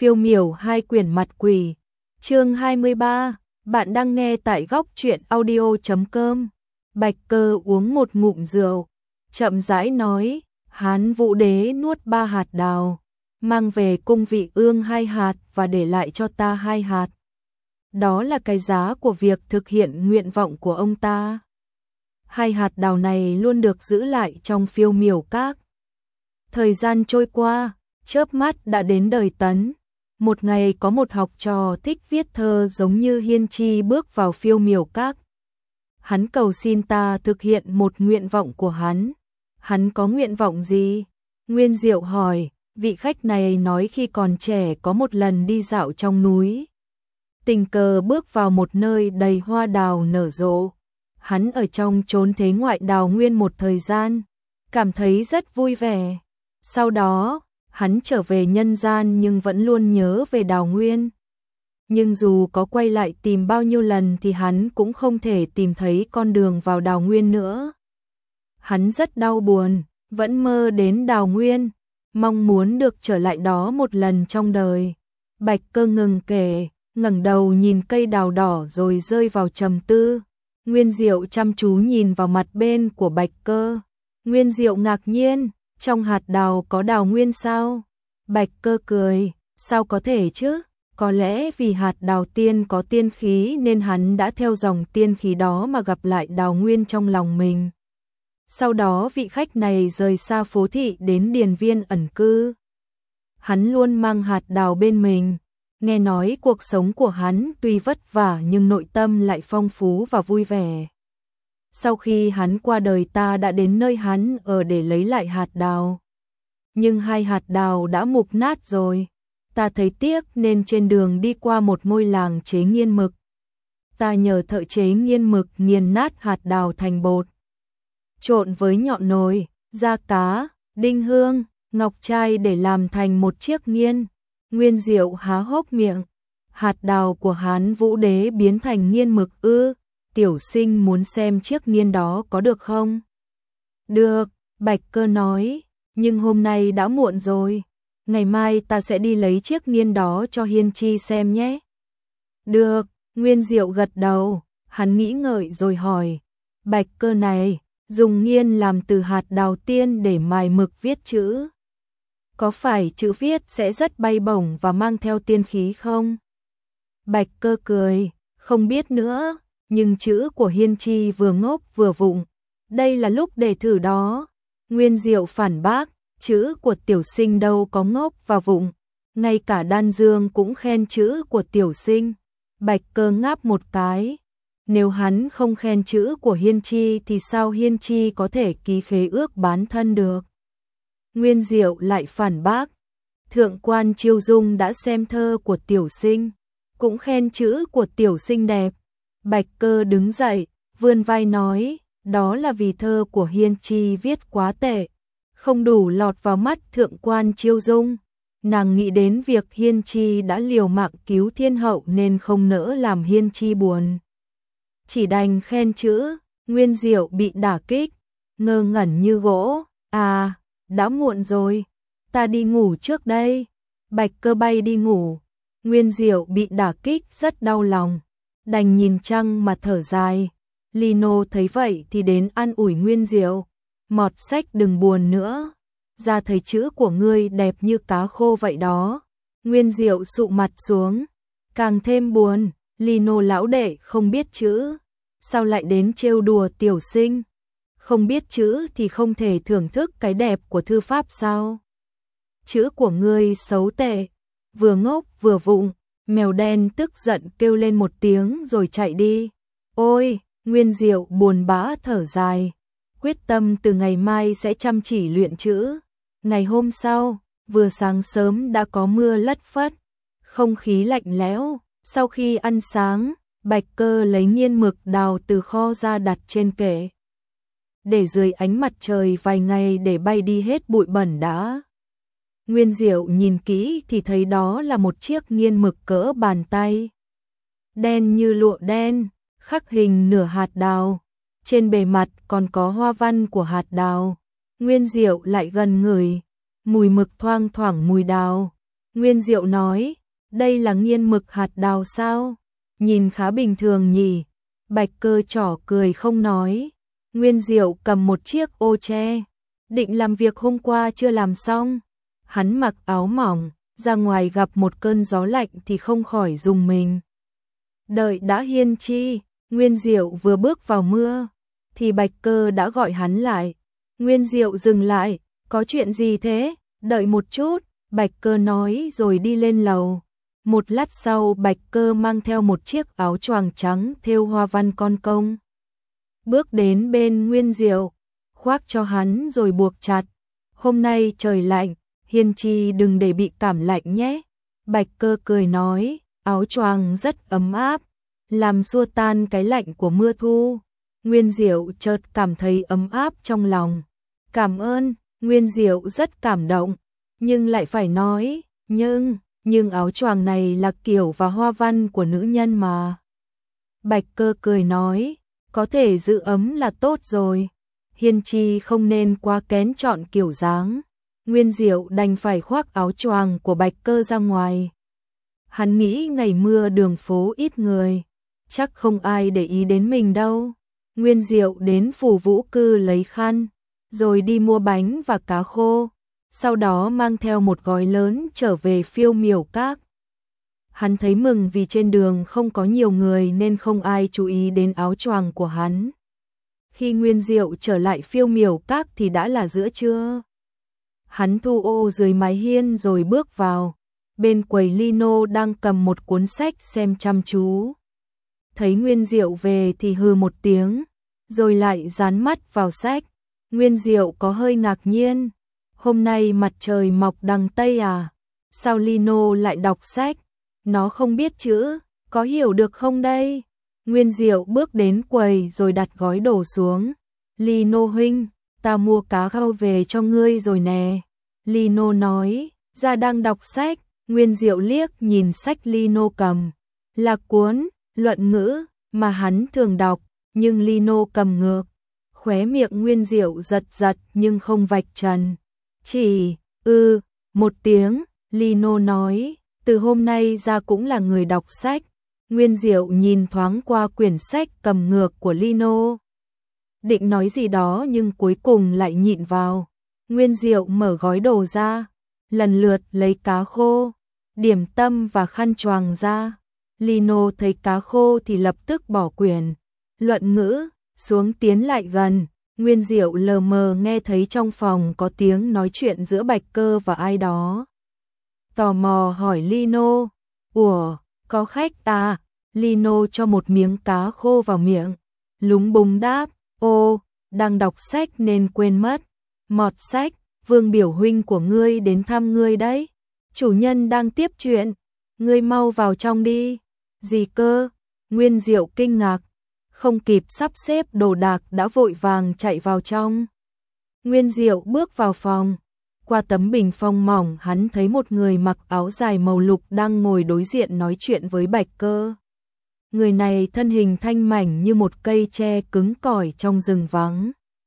Phiêu miểu hai quyển mặt quỷ. Chương 23, bạn đang nghe tại góc truyện audio.com. Bạch Cơ uống một ngụm rượu, chậm rãi nói, Hán Vũ Đế nuốt 3 hạt đào, mang về cung vị ương 2 hạt và để lại cho ta 2 hạt. Đó là cái giá của việc thực hiện nguyện vọng của ông ta. 2 hạt đào này luôn được giữ lại trong Phiêu miểu các. Thời gian trôi qua, chớp mắt đã đến đời Tấn. Một ngày có một học trò thích viết thơ giống như Hiên Chi bước vào Phiêu miểu các. Hắn cầu xin ta thực hiện một nguyện vọng của hắn. Hắn có nguyện vọng gì? Nguyên Diệu hỏi. Vị khách này nói khi còn trẻ có một lần đi dạo trong núi, tình cờ bước vào một nơi đầy hoa đào nở rộ. Hắn ở trong chốn thế ngoại đào nguyên một thời gian, cảm thấy rất vui vẻ. Sau đó, hắn trở về nhân gian nhưng vẫn luôn nhớ về đào nguyên. Nhưng dù có quay lại tìm bao nhiêu lần thì hắn cũng không thể tìm thấy con đường vào đào nguyên nữa. Hắn rất đau buồn, vẫn mơ đến đào nguyên, mong muốn được trở lại đó một lần trong đời. Bạch Cơ ngừng kể, ngẩng đầu nhìn cây đào đỏ rồi rơi vào trầm tư. Nguyên Diệu chăm chú nhìn vào mặt bên của Bạch Cơ. Nguyên Diệu ngạc nhiên, trong hạt đào có đào nguyên sao? Bạch Cơ cười, sao có thể chứ? Có lẽ vì hạt đào tiên có tiên khí nên hắn đã theo dòng tiên khí đó mà gặp lại đào nguyên trong lòng mình. Sau đó vị khách này rời xa phố thị đến điền viên ẩn cư. Hắn luôn mang hạt đào bên mình. Nghe nói cuộc sống của hắn tuy vất vả nhưng nội tâm lại phong phú và vui vẻ. Sau khi hắn qua đời ta đã đến nơi hắn ở để lấy lại hạt đào. Nhưng 2 hạt đào đã mục nát rồi. Ta thấy tiếc nên trên đường đi qua một ngôi làng chế nghiên mực. Ta nhờ thợ chế nghiên mực nghiền nát hạt đào thành bột, trộn với nhọn nồi, da cá, đinh hương, ngọc trai để làm thành một chiếc nghiên. Nguyên Diệu há hốc miệng. Hạt đào của Hán Vũ Đế biến thành nghiên mực ư? Tiểu sinh muốn xem chiếc nghiên đó có được không? Được, Bạch Cơ nói, nhưng hôm nay đã muộn rồi. Ngày mai ta sẽ đi lấy chiếc nghiên đó cho Hiên Chi xem nhé. Được, Nguyên Diệu gật đầu, hắn nghĩ ngợi rồi hỏi, Bạch Cơ này, dùng nghiên làm từ hạt đào tiên để mài mực viết chữ. Có phải chữ viết sẽ rất bay bổng và mang theo tiên khí không? Bạch Cơ cười, không biết nữa, nhưng chữ của Hiên Chi vừa ngốc vừa vụng. Đây là lúc để thử đó. Nguyên Diệu phản bác, chữ của tiểu sinh đâu có ngốc và vụng. Ngay cả Đan Dương cũng khen chữ của tiểu sinh. Bạch Cơ ngáp một cái. Nếu hắn không khen chữ của Hiên Chi thì sao Hiên Chi có thể ký khế ước bán thân được? Nguyên Diệu lại phản bác, Thượng quan Chiêu Dung đã xem thơ của tiểu sinh, cũng khen chữ của tiểu sinh đẹp. Bạch Cơ đứng dậy, vươn vai nói, đó là vì thơ của Hiên Chi viết quá tệ, không đủ lọt vào mắt Thượng quan Chiêu Dung. Nàng nghĩ đến việc Hiên Chi đã liều mạng cứu thiên hậu nên không nỡ làm Hiên Chi buồn, chỉ đành khen chữ. Nguyên Diệu bị đả kích, ngơ ngẩn như gỗ. À, đã muộn rồi, ta đi ngủ trước đây. Bạch Cơ bay đi ngủ. Nguyên Diệu bị đả kích rất đau lòng, đành nhìn trăng mà thở dài. Lino thấy vậy thì đến an ủi Nguyên Diệu, Mọt Sách đừng buồn nữa, ra thấy chữ của ngươi đẹp như cá khô vậy đó. Nguyên Diệu sụ mặt xuống, càng thêm buồn. Lino lão đệ không biết chữ, sao lại đến trêu đùa tiểu sinh? Không biết chữ thì không thể thưởng thức cái đẹp của thư pháp sao? Chữ của ngươi xấu tệ, vừa ngốc vừa vụng. Mèo đen tức giận kêu lên một tiếng rồi chạy đi. Ôi, Nguyên Diệu buồn bã thở dài, quyết tâm từ ngày mai sẽ chăm chỉ luyện chữ. Ngày hôm sau, vừa sáng sớm đã có mưa lất phất, không khí lạnh lẽo. Sau khi ăn sáng, Bạch Cơ lấy nghiên mực đào từ kho ra đặt trên kệ, để dưới ánh mặt trời vài ngày để bay đi hết bụi bẩn đã. Nguyên Diệu nhìn kỹ thì thấy đó là một chiếc nghiên mực cỡ bàn tay, đen như lụa đen, khắc hình nửa hạt đào, trên bề mặt còn có hoa văn của hạt đào. Nguyên Diệu lại gần ngửi, mùi mực thoang thoảng mùi đào. Nguyên Diệu nói, đây là nghiên mực hạt đào sao? Nhìn khá bình thường nhỉ. Bạch Cơ trỏ cười không nói. Nguyên Diệu cầm một chiếc ô tre, định làm việc hôm qua chưa làm xong. Hắn mặc áo mỏng, ra ngoài gặp một cơn gió lạnh thì không khỏi rùng mình. Đợi đã Hiên Chi, Nguyên Diệu vừa bước vào mưa, thì Bạch Cơ đã gọi hắn lại. Nguyên Diệu dừng lại, có chuyện gì thế? Đợi một chút, Bạch Cơ nói rồi đi lên lầu. Một lát sau Bạch Cơ mang theo một chiếc áo choàng trắng thêu hoa văn con công. Bước đến bên Nguyên Diệu, khoác cho hắn rồi buộc chặt. Hôm nay trời lạnh, Hiên Chi đừng để bị cảm lạnh nhé. Bạch Cơ cười nói, áo choàng rất ấm áp, làm xua tan cái lạnh của mưa thu. Nguyên Diệu chợt cảm thấy ấm áp trong lòng. Cảm ơn, Nguyên Diệu rất cảm động, nhưng lại phải nói, nhưng áo choàng này là kiểu và hoa văn của nữ nhân mà. Bạch Cơ cười nói, có thể giữ ấm là tốt rồi. Hiên Chi không nên quá kén chọn kiểu dáng. Nguyên Diệu đành phải khoác áo choàng của Bạch Cơ ra ngoài. Hắn nghĩ ngày mưa đường phố ít người, chắc không ai để ý đến mình đâu. Nguyên Diệu đến Phủ Vũ Cư lấy khăn, rồi đi mua bánh và cá khô, sau đó mang theo một gói lớn trở về Phiêu Miểu Các. Hắn thấy mừng vì trên đường không có nhiều người nên không ai chú ý đến áo choàng của hắn. Khi Nguyên Diệu trở lại Phiêu Miểu Các thì đã là giữa trưa. Hắn thu ô dưới mái hiên rồi bước vào. Bên quầy lino đang cầm một cuốn sách xem chăm chú. Thấy Nguyên Diệu về thì hừ một tiếng, rồi lại dán mắt vào sách. Nguyên Diệu có hơi ngạc nhiên. Hôm nay mặt trời mọc đằng Tây à? Sao lino lại đọc sách? Nó không biết chữ, có hiểu được không đây? Nguyên Diệu bước đến quầy rồi đặt gói đồ xuống. Lino huynh, ta mua cá khô về cho ngươi rồi nè. Lino nói, ra đang đọc sách. Nguyên Diệu liếc nhìn sách Lino cầm, là cuốn luận ngữ mà hắn thường đọc, nhưng Lino cầm ngược. Khóe miệng Nguyên Diệu giật giật nhưng không vạch trần. Chỉ, một tiếng, Lino nói, từ hôm nay ra cũng là người đọc sách. Nguyên Diệu nhìn thoáng qua quyển sách cầm ngược của Lino. Định nói gì đó nhưng cuối cùng lại nhịn vào. Nguyên Diệu mở gói đồ ra, lần lượt lấy cá khô, điểm tâm và khăn choàng ra. Lino thấy cá khô thì lập tức bỏ quyển luận ngữ xuống tiến lại gần. Nguyên Diệu lờ mờ nghe thấy trong phòng có tiếng nói chuyện giữa Bạch Cơ và ai đó. Tò mò hỏi Lino, ủa, có khách à? Lino cho một miếng cá khô vào miệng, lúng búng đáp, ô, đang đọc sách nên quên mất. Mọt sách, Vương biểu huynh của ngươi đến thăm ngươi đấy. Chủ nhân đang tiếp chuyện, ngươi mau vào trong đi. Gì cơ? Nguyên Diệu kinh ngạc, không kịp sắp xếp đồ đạc đã vội vàng chạy vào trong. Nguyên Diệu bước vào phòng, qua tấm bình phong mỏng hắn thấy một người mặc áo dài màu lục đang ngồi đối diện nói chuyện với Bạch Cơ. Người này thân hình thanh mảnh như một cây tre cứng cỏi trong rừng vắng.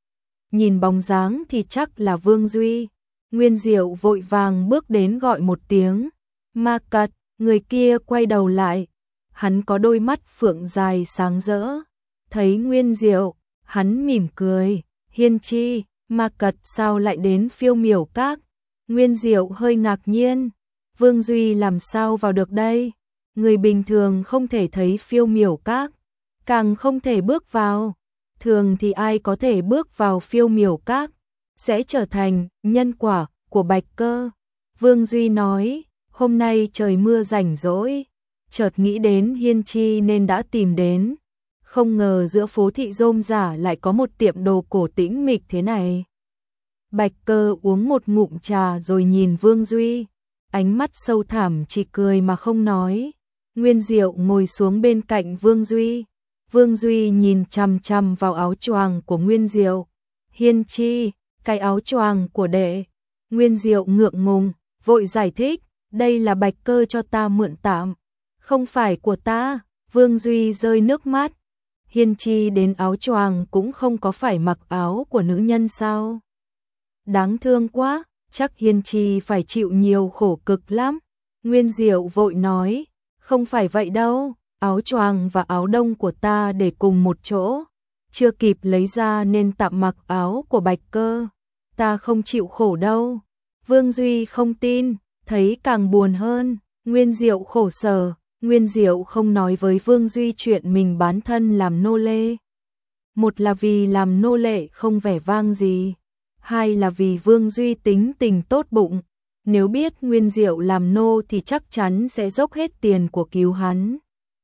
Nhìn bóng dáng thì chắc là Vương Duy. Nguyên Diệu vội vàng bước đến gọi một tiếng. Ma Cật, người kia quay đầu lại. Hắn có đôi mắt phượng dài sáng rỡ. Thấy Nguyên Diệu, hắn mỉm cười. Hiên Chi, Ma Cật sao lại đến Phiêu Miểu Các? Nguyên Diệu hơi ngạc nhiên. Vương Duy làm sao vào được đây? Người bình thường không thể thấy Phiêu Miểu Các, càng không thể bước vào. Thường thì ai có thể bước vào Phiêu Miểu Các sẽ trở thành nhân quả của Bạch Cơ. Vương Duy nói, hôm nay trời mưa rảnh rỗi, chợt nghĩ đến Hiên Chi nên đã tìm đến. Không ngờ giữa phố thị rôm rả lại có một tiệm đồ cổ tĩnh mịch thế này. Bạch Cơ uống một ngụm trà rồi nhìn Vương Duy, ánh mắt sâu thẳm chỉ cười mà không nói. Nguyên Diệu ngồi xuống bên cạnh Vương Duy. Vương Duy nhìn chằm chằm vào áo choàng của Nguyên Diệu. Hiên Chi, cái áo choàng của đệ. Nguyên Diệu ngượng ngùng, vội giải thích, đây là Bạch Cơ cho ta mượn tạm, không phải của ta. Vương Duy rơi nước mắt. Hiên Chi đến áo choàng cũng không có phải mặc áo của nữ nhân sao? Đáng thương quá, chắc Hiên Chi phải chịu nhiều khổ cực lắm. Nguyên Diệu vội nói, không phải vậy đâu, áo choàng và áo đông của ta để cùng một chỗ, chưa kịp lấy ra nên tạm mặc áo của Bạch Cơ, ta không chịu khổ đâu. Vương Duy không tin, thấy càng buồn hơn, Nguyên Diệu khổ sở, Nguyên Diệu không nói với Vương Duy chuyện mình bán thân làm nô lệ. Một là vì làm nô lệ không vẻ vang gì, hai là vì Vương Duy tính tình tốt bụng, nếu biết Nguyên Diệu làm nô thì chắc chắn sẽ dốc hết tiền của cứu hắn.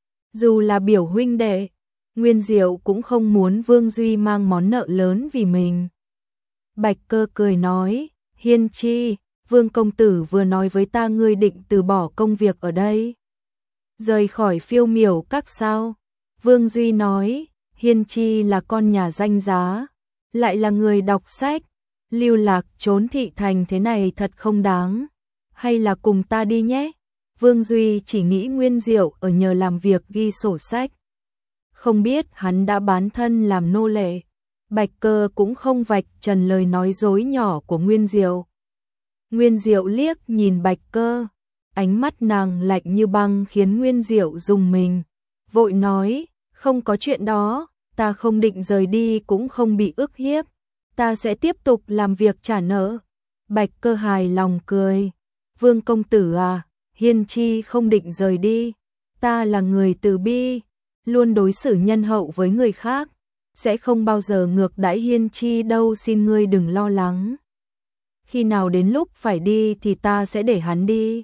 Dù là biểu huynh đệ, Nguyên Diệu cũng không muốn Vương Duy mang món nợ lớn vì mình. Bạch Cơ cười nói, Hiên Chi, Vương công tử vừa nói với ta ngươi định từ bỏ công việc ở đây, rời khỏi Phiêu Miểu Các sao? Vương Duy nói, Hiên Chi là con nhà danh giá, lại là người đọc sách, lưu lạc trốn thị thành thế này thật không đáng, hay là cùng ta đi nhé. Vương Duy chỉ nghĩ Nguyên Diệu ở nhờ làm việc ghi sổ sách, không biết hắn đã bán thân làm nô lệ. Bạch Cơ cũng không vạch trần lời nói dối nhỏ của Nguyên Diệu. Nguyên Diệu liếc nhìn Bạch Cơ, ánh mắt nàng lạnh như băng khiến Nguyên Diệu rùng mình, vội nói, không có chuyện đó, ta không định rời đi cũng không bị ức hiếp, ta sẽ tiếp tục làm việc trả nợ. Bạch Cơ hài lòng cười, Vương công tử à, Hiên Chi không định rời đi, ta là người từ bi, luôn đối xử nhân hậu với người khác, sẽ không bao giờ ngược đãi Hiên Chi đâu, xin ngươi đừng lo lắng. Khi nào đến lúc phải đi thì ta sẽ để hắn đi.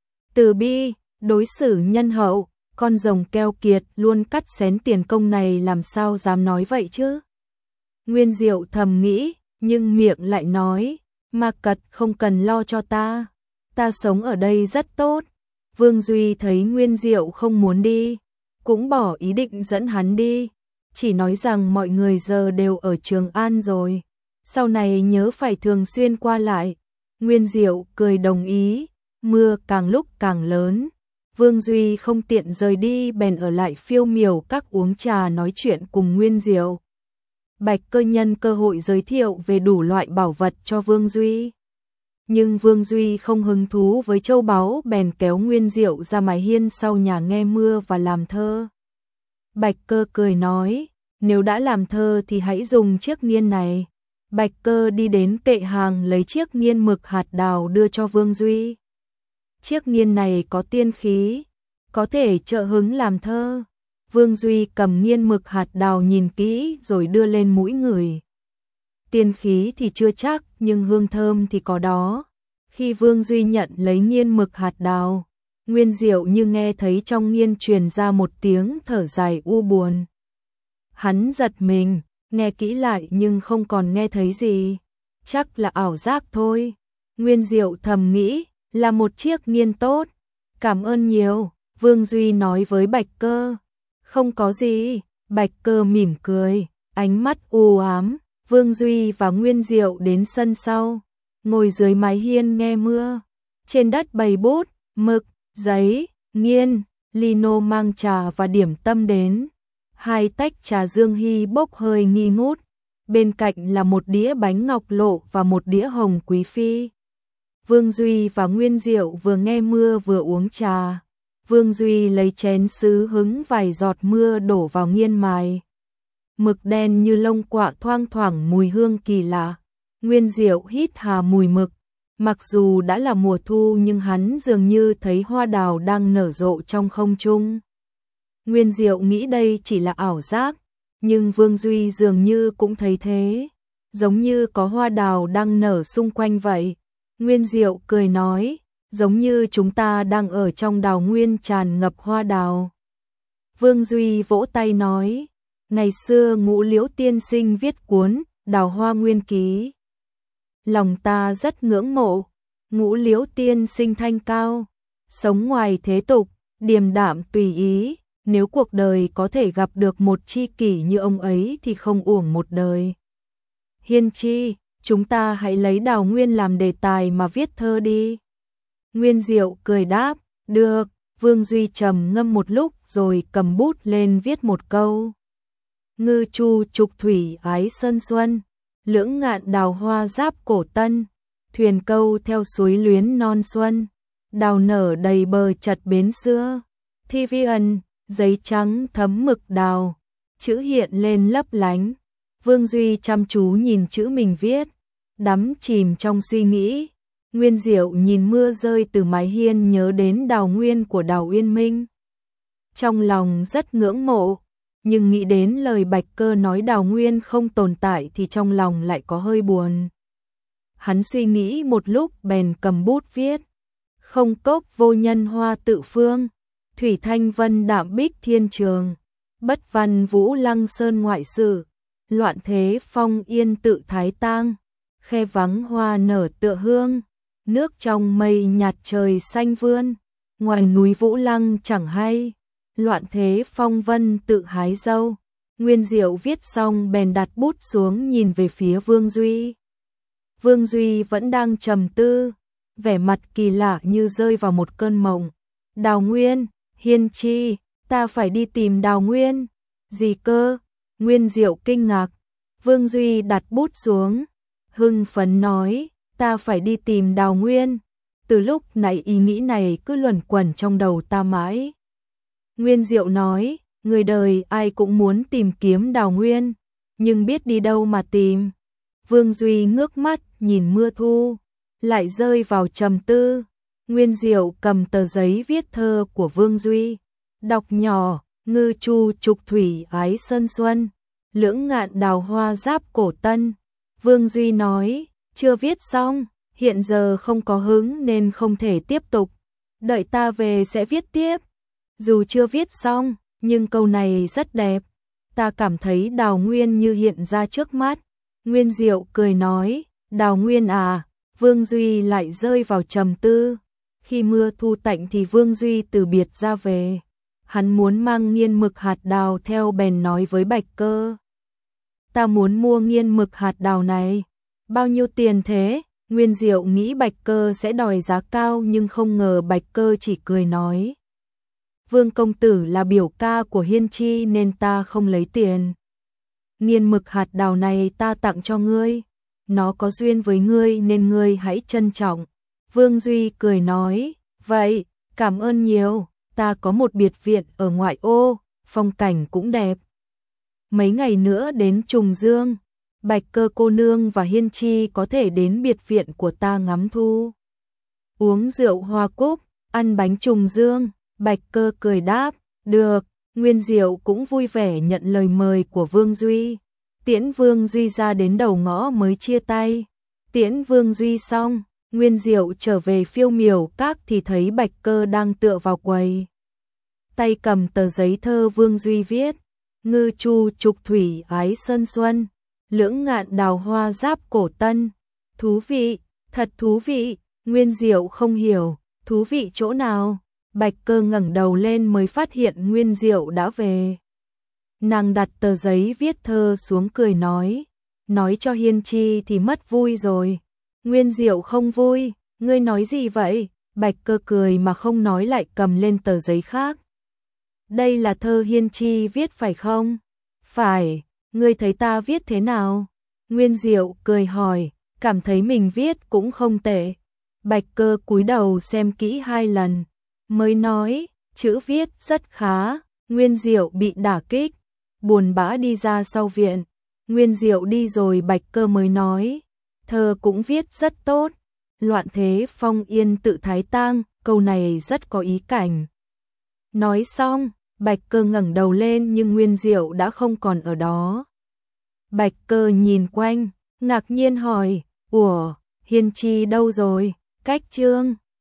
Từ bi, đối xử nhân hậu, con rồng keo kiệt luôn cắt xén tiền công này làm sao dám nói vậy chứ? Nguyên Diệu thầm nghĩ, nhưng miệng lại nói, Ma Cật không cần lo cho ta, ta sống ở đây rất tốt. Vương Duy thấy Nguyên Diệu không muốn đi, cũng bỏ ý định dẫn hắn đi, chỉ nói rằng mọi người giờ đều ở Trường An rồi, sau này nhớ phải thường xuyên qua lại. Nguyên Diệu cười đồng ý, mưa càng lúc càng lớn, Vương Duy không tiện rời đi bèn ở lại Phiêu Miểu Các uống trà nói chuyện cùng Nguyên Diệu. Bạch Cơ nhân cơ hội giới thiệu về đủ loại bảo vật cho Vương Duy. Nhưng Vương Duy không hứng thú với châu báu bèn kéo Nguyên Diệu ra mái hiên sau nhà nghe mưa và làm thơ. Bạch Cơ cười nói, nếu đã làm thơ thì hãy dùng chiếc nghiên này. Bạch Cơ đi đến kệ hàng lấy chiếc nghiên mực hạt đào đưa cho Vương Duy. Chiếc nghiên này có tiên khí, có thể trợ hứng làm thơ. Vương Duy cầm nghiên mực hạt đào nhìn kỹ rồi đưa lên mũi ngửi. Tiên khí thì chưa chắc, nhưng hương thơm thì có đó. Khi Vương Duy nhận lấy nghiên mực hạt đào, Nguyên Diệu như nghe thấy trong nghiên truyền ra một tiếng thở dài u buồn. Hắn giật mình, nghe kỹ lại nhưng không còn nghe thấy gì. Chắc là ảo giác thôi. Nguyên Diệu thầm nghĩ, là một chiếc nghiên tốt. Cảm ơn nhiều, Vương Duy nói với Bạch Cơ. Không có gì, Bạch Cơ mỉm cười, ánh mắt u ám. Vương Duy và Nguyên Diệu đến sân sau, ngồi dưới mái hiên nghe mưa. Trên đất bày bút, mực, giấy, nghiên, lino mang trà và điểm tâm đến. 2 tách trà Dương Hy bốc hơi nghi ngút. Bên cạnh là một đĩa bánh ngọc lộ và một đĩa hồng quý phi. Vương Duy và Nguyên Diệu vừa nghe mưa vừa uống trà. Vương Duy lấy chén sứ hứng vài giọt mưa đổ vào nghiên mài. Mực đen như lông quạ thoang thoảng mùi hương kỳ lạ. Nguyên Diệu hít hà mùi mực. Mặc dù đã là mùa thu nhưng hắn dường như thấy hoa đào đang nở rộ trong không trung. Nguyên Diệu nghĩ đây chỉ là ảo giác, nhưng Vương Duy dường như cũng thấy thế, giống như có hoa đào đang nở xung quanh vậy. Nguyên Diệu cười nói, giống như chúng ta đang ở trong đào nguyên tràn ngập hoa đào. Vương Duy vỗ tay nói, ngày xưa Ngũ Liễu tiên sinh viết cuốn Đào Hoa Nguyên Ký. Lòng ta rất ngưỡng mộ, Ngũ Liễu tiên sinh thanh cao, sống ngoài thế tục, điềm đạm tùy ý. Nếu cuộc đời có thể gặp được một tri kỷ như ông ấy thì không uổng một đời. Hiên Chi, chúng ta hãy lấy đào nguyên làm đề tài mà viết thơ đi. Nguyên Diệu cười đáp, được. Vương Duy trầm ngâm một lúc rồi cầm bút lên viết một câu. Ngư chu trục thủy ái sơn xuân, lưỡng ngạn đào hoa giáp cổ tân, thuyền câu theo suối luyến non xuân, đào nở đầy bờ chật bến xưa. Thi vi ân, giấy trắng thấm mực đào, chữ hiện lên lấp lánh. Vương Duy chăm chú nhìn chữ mình viết, đắm chìm trong suy nghĩ. Nguyên Diệu nhìn mưa rơi từ mái hiên nhớ đến Đào Nguyên của Đào Uyên Minh. Trong lòng rất ngưỡng mộ, nhưng nghĩ đến lời Bạch Cơ nói Đào Nguyên không tồn tại thì trong lòng lại có hơi buồn. Hắn suy nghĩ một lúc bèn cầm bút viết. Không cốc vô nhân hoa tự phương, thủy thanh vân đạm bích thiên trường, bất văn vũ lăng sơn ngoại sự, loạn thế phong yên tự thái tang, khe vắng hoa nở tựa hương, nước trong mây nhạt trời xanh vươn, ngoài núi vũ lăng chẳng hay, loạn thế phong vân tự hái dâu. Nguyên Diệu viết xong bèn đặt bút xuống nhìn về phía Vương Duy. Vương Duy vẫn đang trầm tư, vẻ mặt kỳ lạ như rơi vào một cơn mộng. Đào Nguyên, Hiên Chi, ta phải đi tìm Đào Nguyên. Gì cơ? Nguyên Diệu kinh ngạc. Vương Duy đặt bút xuống, hưng phấn nói, ta phải đi tìm Đào Nguyên. Từ lúc nãy ý nghĩ này cứ luẩn quẩn trong đầu ta mãi. Nguyên Diệu nói, người đời ai cũng muốn tìm kiếm Đào Nguyên, nhưng biết đi đâu mà tìm. Vương Duy ngước mắt nhìn mưa thu, lại rơi vào trầm tư. Nguyên Diệu cầm tờ giấy viết thơ của Vương Duy, đọc nhỏ, ngư chu trục thủy ái sơn xuân, lưỡng ngạn đào hoa giáp cổ tân. Vương Duy nói, chưa viết xong, hiện giờ không có hứng nên không thể tiếp tục, đợi ta về sẽ viết tiếp. Dù chưa viết xong, nhưng câu này rất đẹp, ta cảm thấy Đào Nguyên như hiện ra trước mắt. Nguyên Diệu cười nói, Đào Nguyên à. Vương Duy lại rơi vào trầm tư. Khi mưa thu tạnh thì Vương Duy từ biệt ra về. Hắn muốn mang nghiên mực hạt đào theo bèn nói với Bạch Cơ. Ta muốn mua nghiên mực hạt đào này. Bao nhiêu tiền thế? Nguyên Diệu nghĩ Bạch Cơ sẽ đòi giá cao nhưng không ngờ Bạch Cơ chỉ cười nói. Vương công tử là biểu ca của Hiên Chi nên ta không lấy tiền. Nghiên mực hạt đào này ta tặng cho ngươi. Nó có duyên với ngươi nên ngươi hãy trân trọng. Vương Duy cười nói, vậy, cảm ơn nhiều, ta có một biệt viện ở ngoại ô, phong cảnh cũng đẹp. Mấy ngày nữa đến Trùng Dương, Bạch Cơ cô nương và Hiên Chi có thể đến biệt viện của ta ngắm thu. Uống rượu hoa cúc, ăn bánh Trùng Dương, Bạch Cơ cười đáp, được. Nguyên Diệu cũng vui vẻ nhận lời mời của Vương Duy. Tiễn Vương Duy ra đến đầu ngõ mới chia tay. Tiễn Vương Duy xong, Nguyên Diệu trở về Phiêu Miểu Các thì thấy Bạch Cơ đang tựa vào quầy. Tay cầm tờ giấy thơ Vương Duy viết, ngư chu trục thủy ái sơn xuân, lưỡng ngạn đào hoa giáp cổ tân. Thú vị, thật thú vị. Nguyên Diệu không hiểu, thú vị chỗ nào? Bạch Cơ ngẩng đầu lên mới phát hiện Nguyên Diệu đã về. Nàng đặt tờ giấy viết thơ xuống cười nói cho Hiên Chi thì mất vui rồi. Nguyên Diệu không vui, ngươi nói gì vậy? Bạch Cơ cười mà không nói lại cầm lên tờ giấy khác. Đây là thơ Hiên Chi viết phải không? Phải, ngươi thấy ta viết thế nào? Nguyên Diệu cười hỏi, cảm thấy mình viết cũng không tệ. Bạch Cơ cúi đầu xem kỹ 2 lần, mới nói, chữ viết rất khá. Nguyên Diệu bị đả kích, buồn bã đi ra sau viện. Nguyên Diệu đi rồi Bạch Cơ mới nói, thơ cũng viết rất tốt. Loạn thế phong yên tự thái tang, câu này rất có ý cảnh. Nói xong, Bạch Cơ ngẩng đầu lên nhưng Nguyên Diệu đã không còn ở đó. Bạch Cơ nhìn quanh, ngạc nhiên hỏi, ủa, Hiên Chi đâu rồi? Cách chương